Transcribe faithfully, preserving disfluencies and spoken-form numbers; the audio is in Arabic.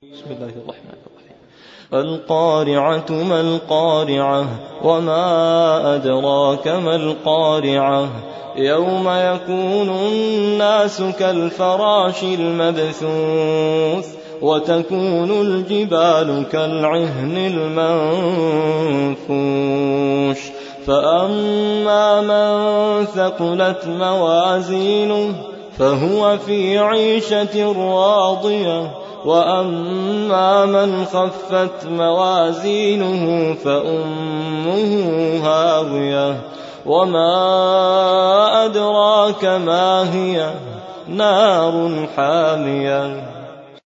بسم الله الرحمن الرحيم. القارعة ما القارعة وما أدراك ما القارعة يوم يكون الناس كالفراش المبثوث وتكون الجبال كالعهن المنفوش فأما من ثقلت موازينه فهو في عيشة راضية وأما من خفت موازينه فأمه هاوية وما أدراك ما هي نار حامية